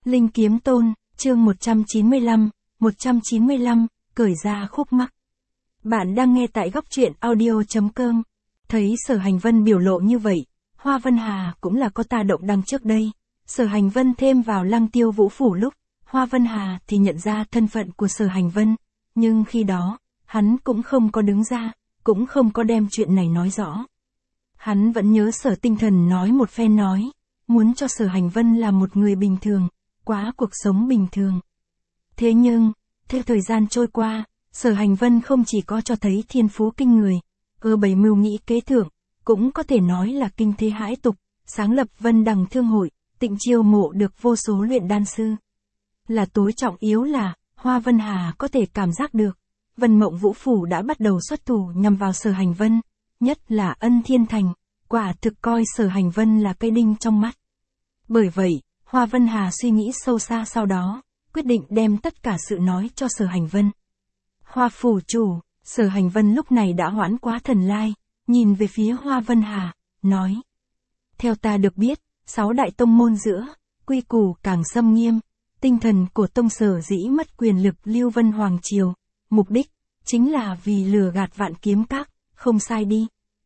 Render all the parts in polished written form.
Linh Kiếm Tôn, chương 195, cởi ra khúc mắc. Bạn đang nghe tại góc truyện audio.com. Thấy Sở Hành Vân biểu lộ như vậy, Hoa Vân Hà cũng là có ta động đăng trước đây. Sở Hành Vân thêm vào Lăng Tiêu Vũ Phủ lúc, Hoa Vân Hà thì nhận ra thân phận của Sở Hành Vân, nhưng khi đó, hắn cũng không có đứng ra, cũng không có đem chuyện này nói rõ. Hắn vẫn nhớ Sở Tinh Thần nói một phen nói, muốn cho Sở Hành Vân là một người bình thường, quá cuộc sống bình thường. Thế nhưng, theo thời gian trôi qua, Sở Hành Vân không chỉ có cho thấy thiên phú kinh người, ở bày mưu nghĩ kế thượng, cũng có thể nói là kinh thế hãi tục, sáng lập Vân Đằng Thương Hội, tịnh chiêu mộ được vô số luyện đan sư. Là tối trọng yếu là, Hoa Vân Hà có thể cảm giác được, Vân Mộng Vũ Phủ đã bắt đầu xuất thủ nhằm vào Sở Hành Vân, nhất là Ân Thiên Thành, quả thực coi Sở Hành Vân là cây đinh trong mắt. Bởi vậy, Hoa Vân Hà suy nghĩ sâu xa sau đó, quyết định đem tất cả sự nói cho Sở Hành Vân. Hoa phủ chủ, Sở Hành Vân lúc này đã hoãn quá thần lai, nhìn về phía Hoa Vân Hà, nói. Theo ta được biết, 6 đại tông môn giữa, quy củ càng xâm nghiêm, tinh thần của tông sở dĩ mất quyền lực Lưu Vân Hoàng Triều, mục đích, chính là vì lừa gạt Vạn Kiếm Các, không sai đi.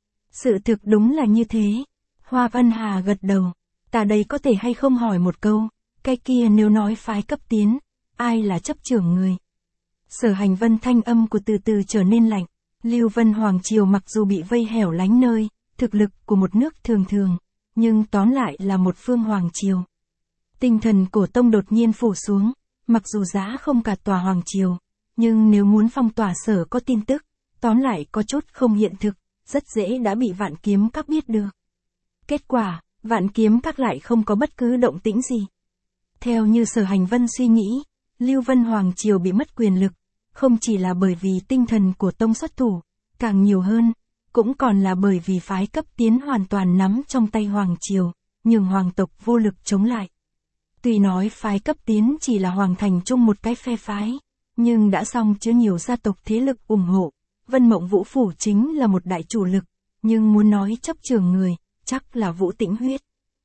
Sự thực đúng là như thế. Hoa Vân Hà gật đầu, ta đây có thể hay không hỏi một câu, cái kia nếu nói phái cấp tiến, ai là chấp trưởng người? Sở Hành Vân thanh âm của từ từ trở nên lạnh, Lưu Vân Hoàng Triều mặc dù bị vây hẻo lánh nơi, thực lực của một nước thường thường, nhưng tóm lại là một phương Hoàng Triều. Tinh thần cổ tông đột nhiên phủ xuống, mặc dù giá không cả tòa Hoàng Triều, nhưng nếu muốn phong tỏa sở có tin tức, tóm lại có chút không hiện thực, rất dễ đã bị Vạn Kiếm Các biết được. Kết quả, Vạn Kiếm Các lại không có bất cứ động tĩnh gì. Theo như Sở Hành Vân suy nghĩ, Lưu Vân Hoàng Triều bị mất quyền lực, không chỉ là bởi vì tinh thần của tông xuất thủ, càng nhiều hơn, cũng còn là bởi vì phái cấp tiến hoàn toàn nắm trong tay Hoàng Triều, nhường hoàng tộc vô lực chống lại. Tuy nói phái cấp tiến chỉ là hoàng thành chung một cái phe phái, nhưng đã song chứa nhiều gia tộc thế lực ủng hộ, Vân Mộng Vũ Phủ chính là một đại chủ lực, nhưng muốn nói chấp trường người, chắc là Vũ Tĩnh Huyết.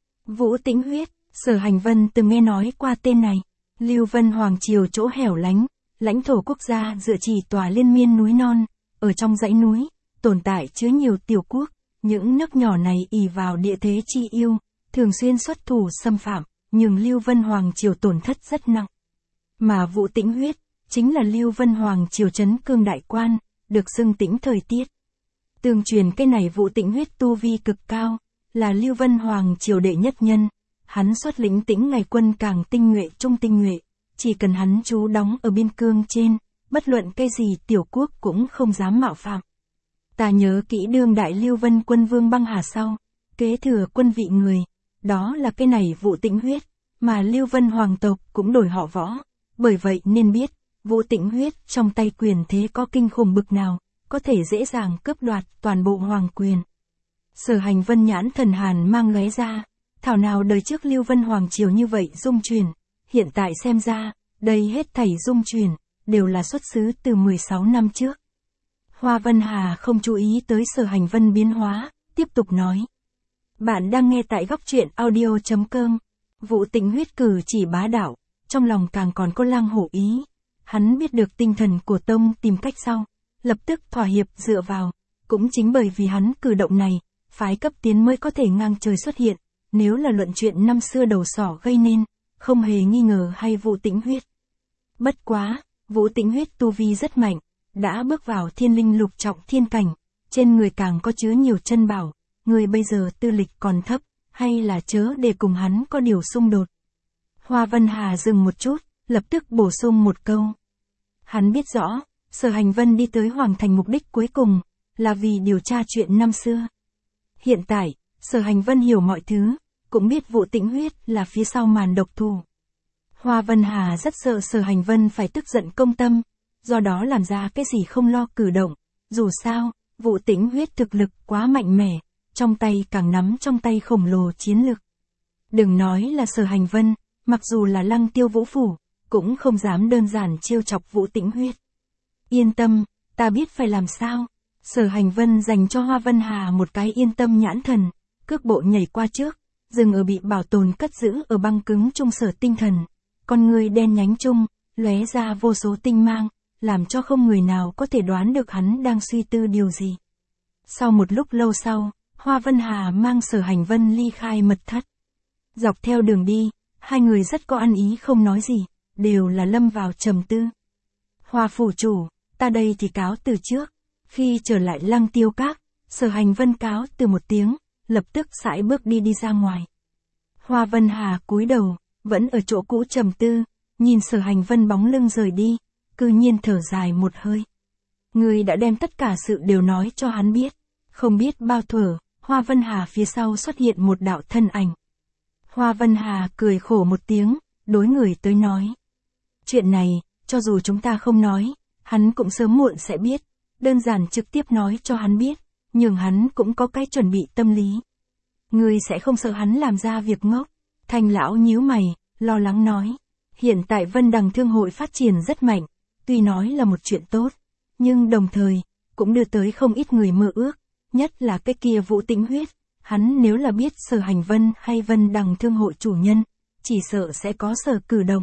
Vũ Tĩnh Huyết, Sở Hành Vân từng nghe nói qua tên này, Lưu Vân Hoàng Triều chỗ hẻo lánh, lãnh thổ quốc gia dựa chỉ tòa liên miên núi non, ở trong dãy núi, tồn tại chứa nhiều tiểu quốc, những nước nhỏ này ỷ vào địa thế chi yêu, thường xuyên xuất thủ xâm phạm, nhường Lưu Vân Hoàng Triều tổn thất rất nặng. Mà Vũ Tĩnh Huyết, chính là Lưu Vân Hoàng Triều trấn cương đại quan, được xưng tĩnh thời tiết. Tương truyền cái này Vũ Tĩnh Huyết tu vi cực cao, là Lưu Vân Hoàng Triều đệ nhất nhân, hắn xuất lĩnh Tĩnh ngày quân càng tinh nhuệ trung tinh nhuệ, chỉ cần hắn trú đóng ở biên cương trên, bất luận cái gì tiểu quốc cũng không dám mạo phạm. Ta nhớ kỹ đương đại Lưu Vân quân vương băng hà sau, kế thừa quân vị người, đó là cái này Vũ Tĩnh Huyết, mà Lưu Vân Hoàng tộc cũng đổi họ Võ, bởi vậy nên biết, Vũ Tĩnh Huyết trong tay quyền thế có kinh khủng bực nào, có thể dễ dàng cướp đoạt toàn bộ hoàng quyền. Sở Hành Vân nhãn thần hàn mang lóe ra, thảo nào đời trước Lưu Vân Hoàng Triều như vậy dung chuyển, hiện tại xem ra, đây hết thảy dung chuyển, đều là xuất xứ từ 16 năm trước. Hoa Vân Hà không chú ý tới Sở Hành Vân biến hóa, tiếp tục nói. Bạn đang nghe tại góc truyện audio.com, Vũ Tĩnh Huyết cử chỉ bá đạo, trong lòng càng còn có lang hổ ý. Hắn biết được tinh thần của tông tìm cách sau, lập tức thỏa hiệp dựa vào, cũng chính bởi vì hắn cử động này, phái cấp tiến mới có thể ngang trời xuất hiện, nếu là luận chuyện năm xưa đầu sỏ gây nên, không hề nghi ngờ hay Vũ Tĩnh Huyết. Bất quá, Vũ Tĩnh Huyết tu vi rất mạnh, đã bước vào thiên linh lục trọng thiên cảnh, trên người càng có chứa nhiều chân bảo, người bây giờ tư lịch còn thấp, hay là chớ để cùng hắn có điều xung đột. Hoa Vân Hà dừng một chút, lập tức bổ sung một câu. Hắn biết rõ, Sở Hành Vân đi tới Hoàng Thành mục đích cuối cùng, là vì điều tra chuyện năm xưa. Hiện tại, Sở Hành Vân hiểu mọi thứ, cũng biết Vũ Tĩnh Huyết là phía sau màn độc thủ. Hoa Vân Hà rất sợ Sở Hành Vân phải tức giận công tâm, do đó làm ra cái gì không lo cử động, dù sao, Vũ Tĩnh Huyết thực lực quá mạnh mẽ, trong tay càng nắm trong tay khổng lồ chiến lực. Đừng nói là Sở Hành Vân, mặc dù là Lăng Tiêu Vũ Phủ, cũng không dám đơn giản trêu chọc Vũ Tĩnh Huyết. Yên tâm, ta biết phải làm sao. Sở Hành Vân dành cho Hoa Vân Hà một cái yên tâm nhãn thần, cước bộ nhảy qua trước, dừng ở bị bảo tồn cất giữ ở băng cứng trung Sở Tinh Thần, con ngươi đen nhánh chung, lóe ra vô số tinh mang, làm cho không người nào có thể đoán được hắn đang suy tư điều gì. Sau một lúc lâu sau, Hoa Vân Hà mang Sở Hành Vân ly khai mật thất. Dọc theo đường đi, hai người rất có ăn ý không nói gì, đều là lâm vào trầm tư. Hoa phủ chủ, ta đây thì cáo từ trước. Khi trở lại Lăng Tiêu Các, Sở Hành Vân cáo từ một tiếng, lập tức sải bước đi ra ngoài. Hoa Vân Hà cúi đầu, vẫn ở chỗ cũ trầm tư, nhìn Sở Hành Vân bóng lưng rời đi, cư nhiên thở dài một hơi. Người đã đem tất cả sự đều nói cho hắn biết. Không biết bao thuở, Hoa Vân Hà phía sau xuất hiện một đạo thân ảnh. Hoa Vân Hà cười khổ một tiếng, đối người tới nói. Chuyện này, cho dù chúng ta không nói, hắn cũng sớm muộn sẽ biết. Đơn giản trực tiếp nói cho hắn biết, nhưng hắn cũng có cái chuẩn bị tâm lý. Người sẽ không sợ hắn làm ra việc ngốc. Thanh lão nhíu mày, lo lắng nói. Hiện tại Vân Đằng Thương hội phát triển rất mạnh, tuy nói là một chuyện tốt, nhưng đồng thời, cũng đưa tới không ít người mơ ước, nhất là cái kia Vũ Tĩnh Huyết. Hắn nếu là biết Sở Hành Vân hay Vân Đằng Thương hội chủ nhân, chỉ sợ sẽ có sở cử động.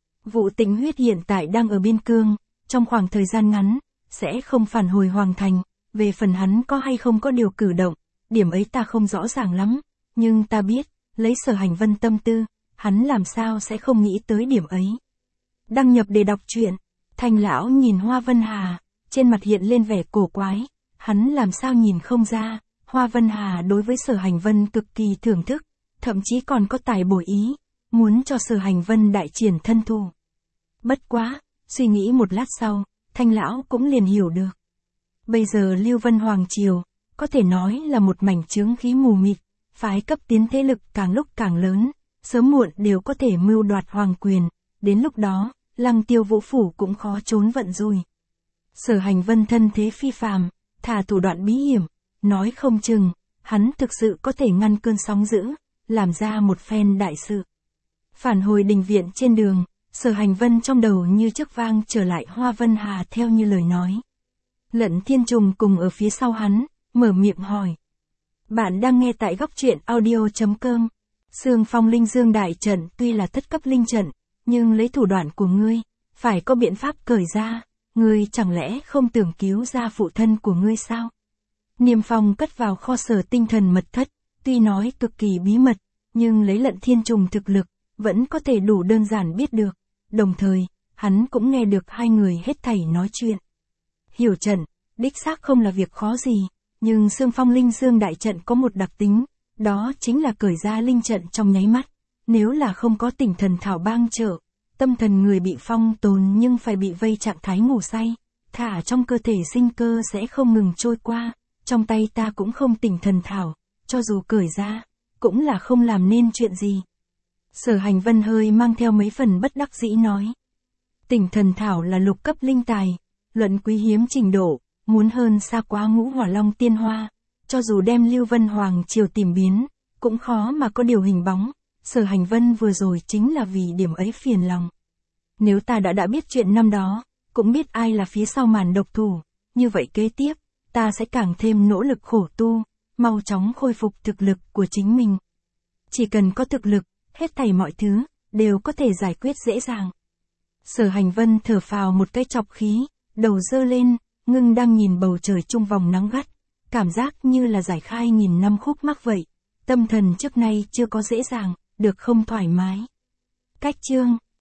Vũ Tĩnh Huyết hiện tại đang ở biên cương, trong khoảng thời gian ngắn, sẽ không phản hồi Hoàng Thành, về phần hắn có hay không có điều cử động, điểm ấy ta không rõ ràng lắm, nhưng ta biết, lấy Sở Hành Vân tâm tư, hắn làm sao sẽ không nghĩ tới điểm ấy. Đăng nhập để đọc truyện, Thanh lão nhìn Hoa Vân Hà, trên mặt hiện lên vẻ cổ quái, hắn làm sao nhìn không ra, Hoa Vân Hà đối với Sở Hành Vân cực kỳ thưởng thức, thậm chí còn có tài bồi ý, muốn cho Sở Hành Vân đại triển thân thủ. Bất quá, suy nghĩ một lát sau, Thanh lão cũng liền hiểu được. Bây giờ Lưu Vân Hoàng Triều, có thể nói là một mảnh chướng khí mù mịt, phái cấp tiến thế lực càng lúc càng lớn, sớm muộn đều có thể mưu đoạt hoàng quyền, đến lúc đó, Lăng Tiêu Vũ phủ cũng khó trốn vận rủi. Sở Hành Vân thân thế phi phàm, thả thủ đoạn bí hiểm, nói không chừng, hắn thực sự có thể ngăn cơn sóng dữ, làm ra một phen đại sự. Phản hồi đình viện trên đường, Sở Hành Vân trong đầu như trước vang trở lại Hoa Vân Hà theo như lời nói. Lận Thiên Trùng cùng ở phía sau hắn, mở miệng hỏi. Bạn đang nghe tại góc truyện audio.com. Sương Phong Linh Dương đại trận tuy là thất cấp linh trận, nhưng lấy thủ đoạn của ngươi, phải có biện pháp cởi ra, ngươi chẳng lẽ không tưởng cứu ra phụ thân của ngươi sao? Niêm Phong cất vào kho sở tinh thần mật thất, tuy nói cực kỳ bí mật, nhưng lấy Lận Thiên Trùng thực lực, vẫn có thể đủ đơn giản biết được, đồng thời, hắn cũng nghe được hai người hết thảy nói chuyện. Hiểu trận, đích xác không là việc khó gì, nhưng Sương Phong Linh Dương đại trận có một đặc tính, đó chính là cởi ra linh trận trong nháy mắt, nếu là không có tinh thần thảo bang trợ, tâm thần người bị phong tồn nhưng phải bị vây trạng thái ngủ say, thả trong cơ thể sinh cơ sẽ không ngừng trôi qua, trong tay ta cũng không tinh thần thảo, cho dù cởi ra, cũng là không làm nên chuyện gì. Sở Hành Vân hơi mang theo mấy phần bất đắc dĩ nói. Tinh thần thảo là lục cấp linh tài, luận quý hiếm trình độ, muốn hơn xa quá Ngũ Hỏa Long tiên hoa, cho dù đem Lưu Vân Hoàng Triều tìm biến, cũng khó mà có điều hình bóng, Sở Hành Vân vừa rồi chính là vì điểm ấy phiền lòng. Nếu ta đã biết chuyện năm đó, cũng biết ai là phía sau màn độc thủ, như vậy kế tiếp, ta sẽ càng thêm nỗ lực khổ tu, mau chóng khôi phục thực lực của chính mình. Chỉ cần có thực lực, hết thảy mọi thứ, đều có thể giải quyết dễ dàng. Sở Hành Vân thở phào một cái chọc khí, đầu dơ lên, ngưng đang nhìn bầu trời trung vòng nắng gắt, cảm giác như là giải khai nghìn năm khúc mắc vậy, tâm thần trước nay chưa có dễ dàng, được không thoải mái. Cách chương